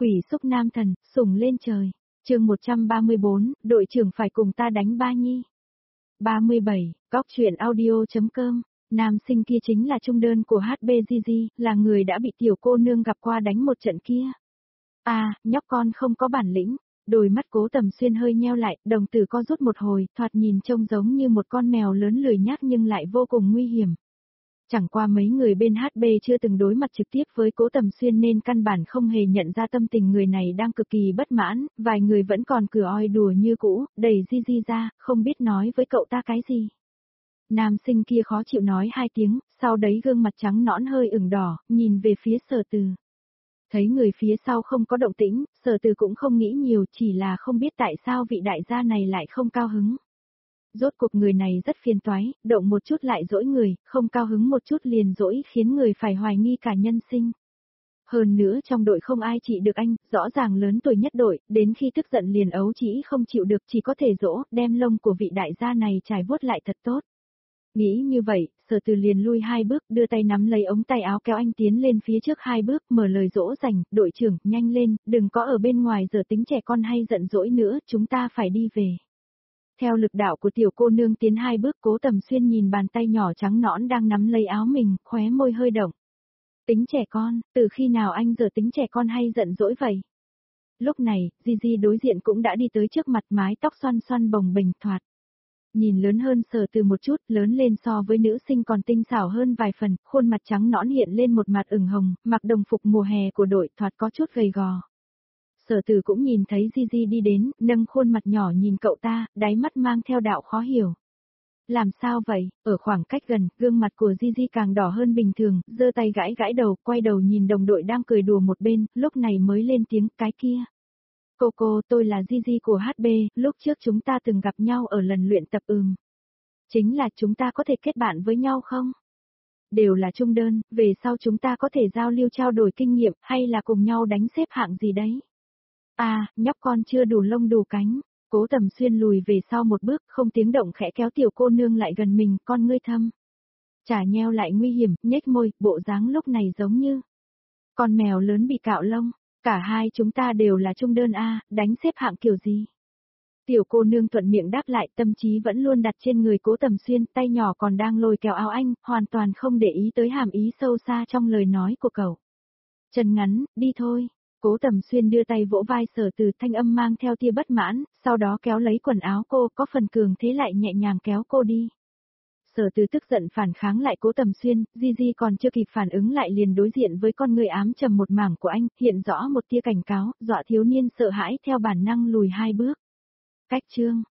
Quỷ xúc nam thần, sủng lên trời. Chương 134, đội trưởng phải cùng ta đánh ba nhi. 37, góc truyện audio.com. Nam sinh kia chính là trung đơn của HBGG, là người đã bị tiểu cô nương gặp qua đánh một trận kia. À, nhóc con không có bản lĩnh. Đôi mắt Cố Tầm Xuyên hơi nheo lại, đồng tử co rút một hồi, thoạt nhìn trông giống như một con mèo lớn lười nhác nhưng lại vô cùng nguy hiểm. Chẳng qua mấy người bên HB chưa từng đối mặt trực tiếp với Cố Tầm Xuyên nên căn bản không hề nhận ra tâm tình người này đang cực kỳ bất mãn, vài người vẫn còn cửa oi đùa như cũ, đẩy Gigi ra, không biết nói với cậu ta cái gì. Nam sinh kia khó chịu nói hai tiếng, sau đấy gương mặt trắng nõn hơi ửng đỏ, nhìn về phía Sở Từ. Thấy người phía sau không có động tĩnh, Sở Từ cũng không nghĩ nhiều, chỉ là không biết tại sao vị đại gia này lại không cao hứng. Rốt cuộc người này rất phiền toái, động một chút lại dỗi người, không cao hứng một chút liền dỗi khiến người phải hoài nghi cả nhân sinh. Hơn nữa trong đội không ai trị được anh, rõ ràng lớn tuổi nhất đội, đến khi tức giận liền ấu chỉ không chịu được chỉ có thể dỗ, đem lông của vị đại gia này trải vuốt lại thật tốt. Nghĩ như vậy, Sở Từ liền lui hai bước, đưa tay nắm lấy ống tay áo kéo anh tiến lên phía trước hai bước, mở lời dỗ dành, đội trưởng, nhanh lên, đừng có ở bên ngoài giờ tính trẻ con hay giận dỗi nữa, chúng ta phải đi về. Theo lực đạo của tiểu cô nương tiến hai bước, Cố Tầm Xuyên nhìn bàn tay nhỏ trắng nõn đang nắm lấy áo mình, khóe môi hơi động. Tính trẻ con, từ khi nào anh giờ tính trẻ con hay giận dỗi vậy? Lúc này, Gigi đối diện cũng đã đi tới trước mặt, mái tóc xoăn xoăn bồng bềnh thoạt. Nhìn lớn hơn Sở Từ một chút, lớn lên so với nữ sinh còn tinh xảo hơn vài phần, khuôn mặt trắng nõn hiện lên một mặt ửng hồng, mặc đồng phục mùa hè của đội thoạt có chút gầy gò. Sở Từ cũng nhìn thấy Gigi đi đến, nâng khuôn mặt nhỏ nhìn cậu ta, đáy mắt mang theo đạo khó hiểu. Làm sao vậy? Ở khoảng cách gần, gương mặt của Gigi càng đỏ hơn bình thường, giơ tay gãi gãi đầu, quay đầu nhìn đồng đội đang cười đùa một bên, lúc này mới lên tiếng, cái kia. Cô, tôi là Gigi của HB, lúc trước chúng ta từng gặp nhau ở lần luyện tập Chính là chúng ta có thể kết bạn với nhau không? Đều là trung đơn, về sau chúng ta có thể giao lưu trao đổi kinh nghiệm, hay là cùng nhau đánh xếp hạng gì đấy? À, nhóc con chưa đủ lông đủ cánh. Cố Tầm Xuyên lùi về sau một bước, không tiếng động khẽ kéo tiểu cô nương lại gần mình, con ngươi thâm. Chả nheo lại nguy hiểm, nhếch môi, bộ dáng lúc này giống như con mèo lớn bị cạo lông. Cả hai chúng ta đều là trung đơn A, đánh xếp hạng kiểu gì? Tiểu cô nương thuận miệng đáp lại, tâm trí vẫn luôn đặt trên người Cố Tầm Xuyên, tay nhỏ còn đang lôi kéo áo anh, hoàn toàn không để ý tới hàm ý sâu xa trong lời nói của cậu. Chân ngắn, đi thôi. Cố Tầm Xuyên đưa tay vỗ vai Sở Từ, thanh âm mang theo tia bất mãn, sau đó kéo lấy quần áo cô, có phần cường thế lại nhẹ nhàng kéo cô đi. Sở Từ tức giận phản kháng lại Cố Tầm Xuyên, Gigi còn chưa kịp phản ứng lại liền đối diện với con người ám trầm một mảng của anh, hiện rõ một tia cảnh cáo, dọa thiếu niên sợ hãi theo bản năng lùi hai bước. Cách chương